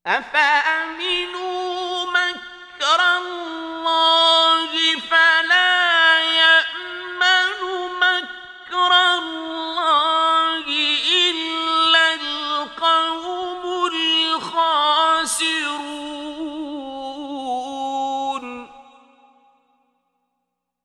أفأمنوا مكر الله فلا يأمن مكر الله إلا القوم الخاسرون.